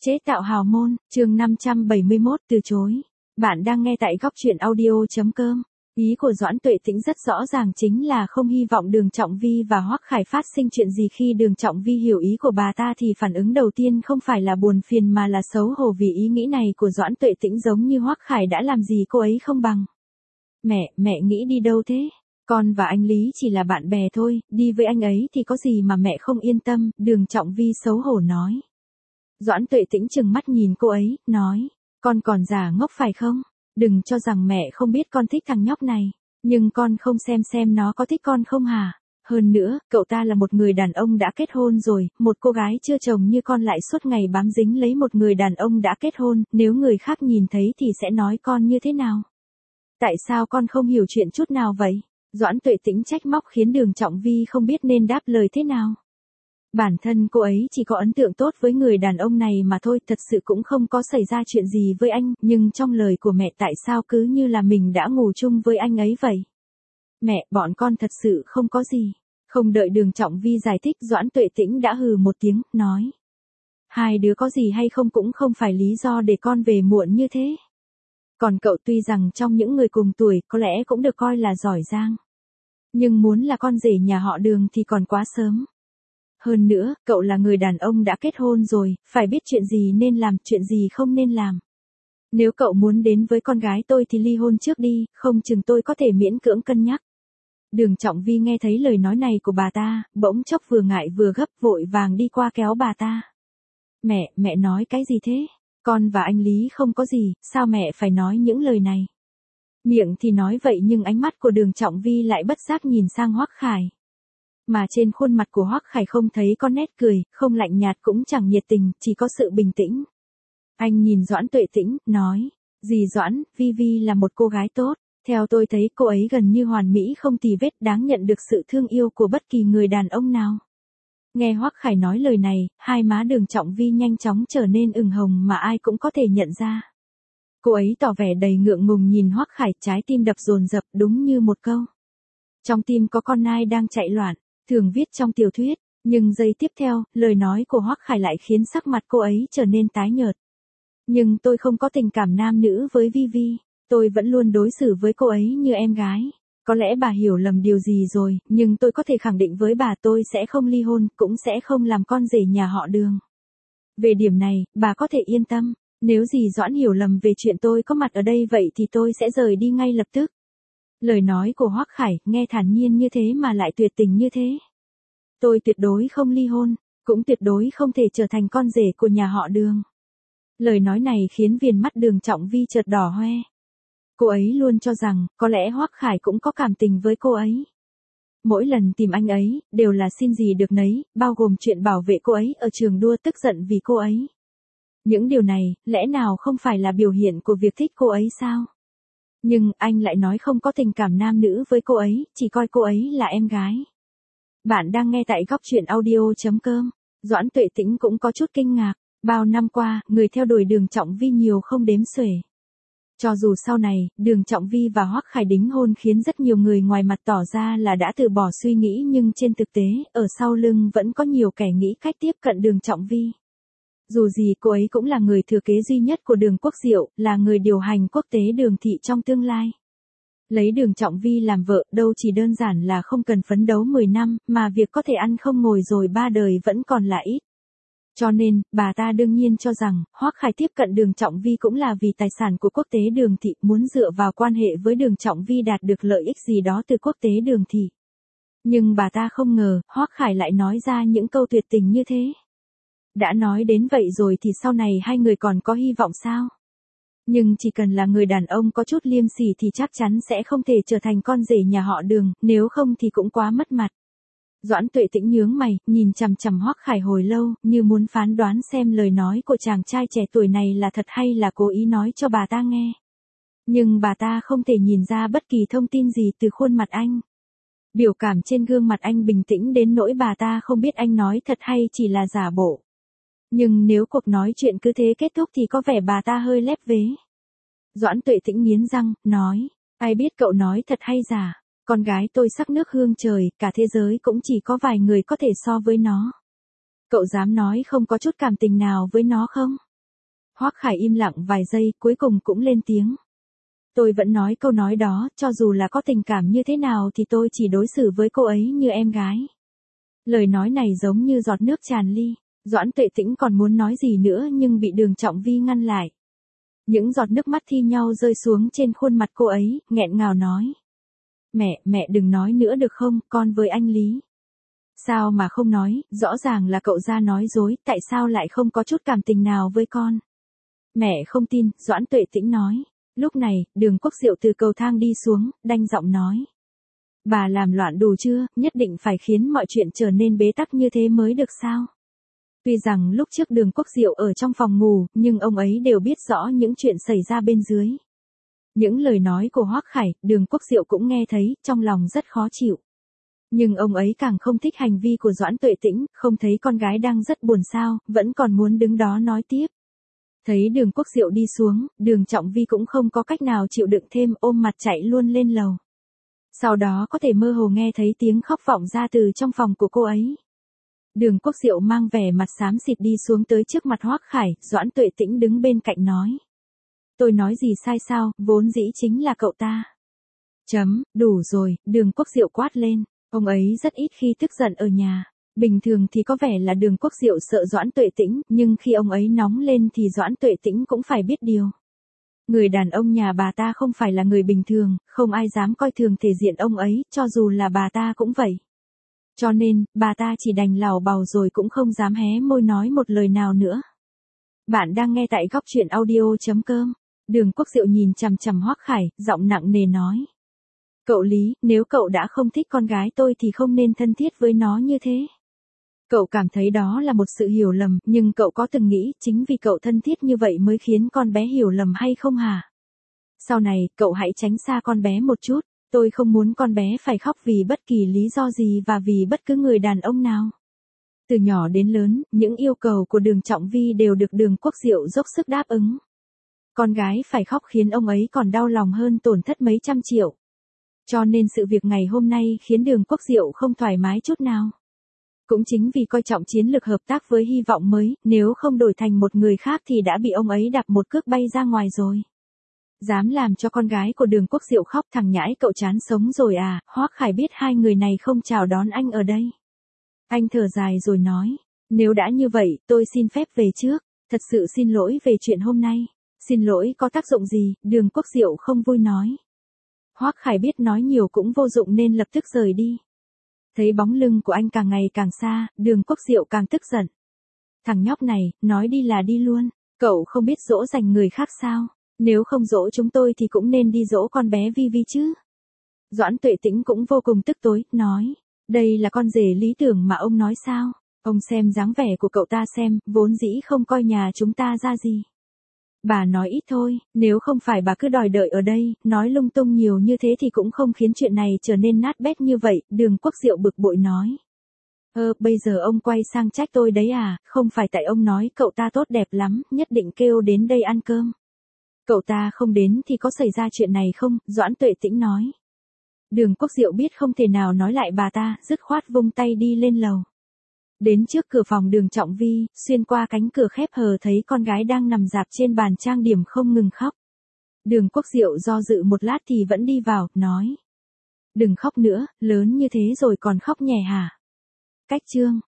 Chế tạo hào môn, chương 571 từ chối. Bạn đang nghe tại góc truyện audio.com. Ý của Doãn Tuệ Tĩnh rất rõ ràng, chính là không hy vọng Đường Trọng Vi và Hoắc Khải phát sinh chuyện gì. Khi Đường Trọng Vi hiểu ý của bà ta thì phản ứng đầu tiên không phải là buồn phiền mà là xấu hổ, vì ý nghĩ này của Doãn Tuệ Tĩnh giống như Hoắc Khải đã làm gì cô ấy không bằng. Mẹ nghĩ đi đâu thế? Con và anh Lý chỉ là bạn bè thôi, đi với anh ấy thì có gì mà mẹ không yên tâm, Đường Trọng Vi xấu hổ nói. Doãn Tuệ Tĩnh trừng mắt nhìn cô ấy, nói, con còn giả ngốc phải không? Đừng cho rằng mẹ không biết con thích thằng nhóc này, nhưng con không xem nó có thích con không hả? Hơn nữa, cậu ta là một người đàn ông đã kết hôn rồi, một cô gái chưa chồng như con lại suốt ngày bám dính lấy một người đàn ông đã kết hôn, nếu người khác nhìn thấy thì sẽ nói con như thế nào? Tại sao con không hiểu chuyện chút nào vậy? Doãn Tuệ Tĩnh trách móc khiến Đường Trọng Vi không biết nên đáp lời thế nào. Bản thân cô ấy chỉ có ấn tượng tốt với người đàn ông này mà thôi, thật sự cũng không có xảy ra chuyện gì với anh, nhưng trong lời của mẹ tại sao cứ như là mình đã ngủ chung với anh ấy vậy? Mẹ, bọn con thật sự không có gì. Không đợi Đường Trọng Vi giải thích, Doãn Tuệ Tĩnh đã hừ một tiếng, nói. Hai đứa có gì hay không cũng không phải lý do để con về muộn như thế. Còn cậu tuy rằng trong những người cùng tuổi có lẽ cũng được coi là giỏi giang, nhưng muốn là con rể nhà họ Đường thì còn quá sớm. Hơn nữa, cậu là người đàn ông đã kết hôn rồi, phải biết chuyện gì nên làm, chuyện gì không nên làm. Nếu cậu muốn đến với con gái tôi thì ly hôn trước đi, không chừng tôi có thể miễn cưỡng cân nhắc. Đường Trọng Vi nghe thấy lời nói này của bà ta, bỗng chốc vừa ngại vừa gấp, vội vàng đi qua kéo bà ta. Mẹ nói cái gì thế? Con và anh Lý không có gì, sao mẹ phải nói những lời này? Miệng thì nói vậy nhưng ánh mắt của Đường Trọng Vi lại bất giác nhìn sang Hoắc Khải. Mà trên khuôn mặt của Hoắc Khải không thấy có nét cười, không lạnh nhạt cũng chẳng nhiệt tình, chỉ có sự bình tĩnh. Anh nhìn Doãn Tuệ Tĩnh, nói, dì Doãn, Vi là một cô gái tốt, theo tôi thấy cô ấy gần như hoàn mỹ không tì vết, đáng nhận được sự thương yêu của bất kỳ người đàn ông nào. Nghe Hoắc Khải nói lời này, hai má Đường Trọng Vi nhanh chóng trở nên ửng hồng mà ai cũng có thể nhận ra. Cô ấy tỏ vẻ đầy ngượng ngùng nhìn Hoắc Khải, trái tim đập dồn dập, đúng như một câu. Trong tim có con nai đang chạy loạn, thường viết trong tiểu thuyết, nhưng giây tiếp theo, lời nói của Hoắc Khải lại khiến sắc mặt cô ấy trở nên tái nhợt. Nhưng tôi không có tình cảm nam nữ với Vi, tôi vẫn luôn đối xử với cô ấy như em gái. Có lẽ bà hiểu lầm điều gì rồi, nhưng tôi có thể khẳng định với bà tôi sẽ không ly hôn, cũng sẽ không làm con rể nhà họ Đường. Về điểm này, bà có thể yên tâm, nếu dì Doãn hiểu lầm về chuyện tôi có mặt ở đây vậy thì tôi sẽ rời đi ngay lập tức. Lời nói của Hoắc Khải nghe thản nhiên như thế mà lại tuyệt tình như thế. Tôi tuyệt đối không ly hôn, cũng tuyệt đối không thể trở thành con rể của nhà họ Đường. Lời nói này khiến viền mắt Đường Trọng Vi chợt đỏ hoe. Cô ấy luôn cho rằng, có lẽ Hoắc Khải cũng có cảm tình với cô ấy. Mỗi lần tìm anh ấy, đều là xin gì được nấy, bao gồm chuyện bảo vệ cô ấy ở trường đua, tức giận vì cô ấy. Những điều này, lẽ nào không phải là biểu hiện của việc thích cô ấy sao? Nhưng anh lại nói không có tình cảm nam nữ với cô ấy, chỉ coi cô ấy là em gái. Bạn đang nghe tại góc truyện audio.com. Doãn Tuệ Tĩnh cũng có chút kinh ngạc. Bao năm qua, người theo đuổi Đường Trọng Vi nhiều không đếm xuể. Cho dù sau này, Đường Trọng Vi và Hoắc Khải đính hôn khiến rất nhiều người ngoài mặt tỏ ra là đã từ bỏ suy nghĩ, nhưng trên thực tế, ở sau lưng vẫn có nhiều kẻ nghĩ cách tiếp cận Đường Trọng Vi. Dù gì cô ấy cũng là người thừa kế duy nhất của Đường Quốc Diệu, là người điều hành quốc tế Đường thị trong tương lai. Lấy Đường Trọng Vi làm vợ đâu chỉ đơn giản là không cần phấn đấu 10 năm, mà việc có thể ăn không ngồi rồi 3 đời vẫn còn là ít. Cho nên, bà ta đương nhiên cho rằng, Hoắc Khải tiếp cận Đường Trọng Vi cũng là vì tài sản của quốc tế Đường thị, muốn dựa vào quan hệ với Đường Trọng Vi đạt được lợi ích gì đó từ quốc tế Đường thị. Nhưng bà ta không ngờ, Hoắc Khải lại nói ra những câu tuyệt tình như thế. Đã nói đến vậy rồi thì sau này hai người còn có hy vọng sao? Nhưng chỉ cần là người đàn ông có chút liêm sỉ thì chắc chắn sẽ không thể trở thành con rể nhà họ Đường, nếu không thì cũng quá mất mặt. Doãn Tuệ Tĩnh nhướng mày, nhìn chằm chằm Hoắc Khải hồi lâu, như muốn phán đoán xem lời nói của chàng trai trẻ tuổi này là thật hay là cố ý nói cho bà ta nghe. Nhưng bà ta không thể nhìn ra bất kỳ thông tin gì từ khuôn mặt anh. Biểu cảm trên gương mặt anh bình tĩnh đến nỗi bà ta không biết anh nói thật hay chỉ là giả bộ. Nhưng nếu cuộc nói chuyện cứ thế kết thúc thì có vẻ bà ta hơi lép vế. Doãn Tuệ Tĩnh nghiến răng, nói, ai biết cậu nói thật hay giả, con gái tôi sắc nước hương trời, cả thế giới cũng chỉ có vài người có thể so với nó. Cậu dám nói không có chút cảm tình nào với nó không? Hoắc Khải im lặng vài giây, cuối cùng cũng lên tiếng. Tôi vẫn nói câu nói đó, cho dù là có tình cảm như thế nào thì tôi chỉ đối xử với cô ấy như em gái. Lời nói này giống như giọt nước tràn ly. Doãn Tuệ Tĩnh còn muốn nói gì nữa nhưng bị Đường Trọng Vi ngăn lại. Những giọt nước mắt thi nhau rơi xuống trên khuôn mặt cô ấy, nghẹn ngào nói. Mẹ đừng nói nữa được không, con với anh Lý. Sao mà không nói, rõ ràng là cậu ra nói dối, tại sao lại không có chút cảm tình nào với con. Mẹ không tin, Doãn Tuệ Tĩnh nói. Lúc này, Đường Quốc Diệu từ cầu thang đi xuống, đanh giọng nói. Bà làm loạn đủ chưa, nhất định phải khiến mọi chuyện trở nên bế tắc như thế mới được sao? Tuy rằng lúc trước Đường Quốc Diệu ở trong phòng ngủ, nhưng ông ấy đều biết rõ những chuyện xảy ra bên dưới. Những lời nói của Hoắc Khải, Đường Quốc Diệu cũng nghe thấy, trong lòng rất khó chịu. Nhưng ông ấy càng không thích hành vi của Doãn Tuệ Tĩnh, không thấy con gái đang rất buồn sao, vẫn còn muốn đứng đó nói tiếp. Thấy Đường Quốc Diệu đi xuống, Đường Trọng Vi cũng không có cách nào chịu đựng thêm, ôm mặt chạy luôn lên lầu. Sau đó có thể mơ hồ nghe thấy tiếng khóc vọng ra từ trong phòng của cô ấy. Đường Quốc Diệu mang vẻ mặt xám xịt đi xuống tới trước mặt Hoắc Khải, Doãn Tuệ Tĩnh đứng bên cạnh nói. Tôi nói gì sai sao, vốn dĩ chính là cậu ta. Đủ rồi, Đường Quốc Diệu quát lên, ông ấy rất ít khi tức giận ở nhà. Bình thường thì có vẻ là Đường Quốc Diệu sợ Doãn Tuệ Tĩnh, nhưng khi ông ấy nóng lên thì Doãn Tuệ Tĩnh cũng phải biết điều. Người đàn ông nhà bà ta không phải là người bình thường, không ai dám coi thường thể diện ông ấy, cho dù là bà ta cũng vậy. Cho nên, bà ta chỉ đành lảo bào rồi cũng không dám hé môi nói một lời nào nữa. Bạn đang nghe tại góc truyện audio.com. Đường Quốc Diệu nhìn chằm chằm Hoắc Khải, giọng nặng nề nói. Cậu Lý, nếu cậu đã không thích con gái tôi thì không nên thân thiết với nó như thế. Cậu cảm thấy đó là một sự hiểu lầm, nhưng cậu có từng nghĩ chính vì cậu thân thiết như vậy mới khiến con bé hiểu lầm hay không hả? Sau này, cậu hãy tránh xa con bé một chút. Tôi không muốn con bé phải khóc vì bất kỳ lý do gì và vì bất cứ người đàn ông nào. Từ nhỏ đến lớn, những yêu cầu của Đường Trọng Vi đều được Đường Quốc Diệu dốc sức đáp ứng. Con gái phải khóc khiến ông ấy còn đau lòng hơn tổn thất mấy trăm triệu. Cho nên sự việc ngày hôm nay khiến Đường Quốc Diệu không thoải mái chút nào. Cũng chính vì coi trọng chiến lược hợp tác với Hy vọng mới, nếu không đổi thành một người khác thì đã bị ông ấy đạp một cước bay ra ngoài rồi. Dám làm cho con gái của Đường Quốc Diệu khóc, thằng nhãi cậu chán sống rồi à, Hoắc Khải biết hai người này không chào đón anh ở đây. Anh thở dài rồi nói, nếu đã như vậy, tôi xin phép về trước, thật sự xin lỗi về chuyện hôm nay. Xin lỗi có tác dụng gì, Đường Quốc Diệu không vui nói. Hoắc Khải biết nói nhiều cũng vô dụng nên lập tức rời đi. Thấy bóng lưng của anh càng ngày càng xa, Đường Quốc Diệu càng tức giận. Thằng nhóc này, nói đi là đi luôn, cậu không biết dỗ dành người khác sao? Nếu không dỗ chúng tôi thì cũng nên đi dỗ con bé Vi Vi chứ. Doãn Tuệ Tĩnh cũng vô cùng tức tối, nói. Đây là con rể lý tưởng mà ông nói sao? Ông xem dáng vẻ của cậu ta xem, vốn dĩ không coi nhà chúng ta ra gì. Bà nói ít thôi, nếu không phải bà cứ đòi đợi ở đây, nói lung tung nhiều như thế thì cũng không khiến chuyện này trở nên nát bét như vậy, Đường Quốc Diệu bực bội nói. Bây giờ ông quay sang trách tôi đấy à, không phải tại ông nói cậu ta tốt đẹp lắm, nhất định kêu đến đây ăn cơm. Cậu ta không đến thì có xảy ra chuyện này không, Doãn Tuệ Tĩnh nói. Đường Quốc Diệu biết không thể nào nói lại bà ta, dứt khoát vung tay đi lên lầu. Đến trước cửa phòng Đường Trọng Vi, xuyên qua cánh cửa khép hờ thấy con gái đang nằm rạp trên bàn trang điểm không ngừng khóc. Đường Quốc Diệu do dự một lát thì vẫn đi vào, nói. Đừng khóc nữa, lớn như thế rồi còn khóc nhè hả? Cách chương.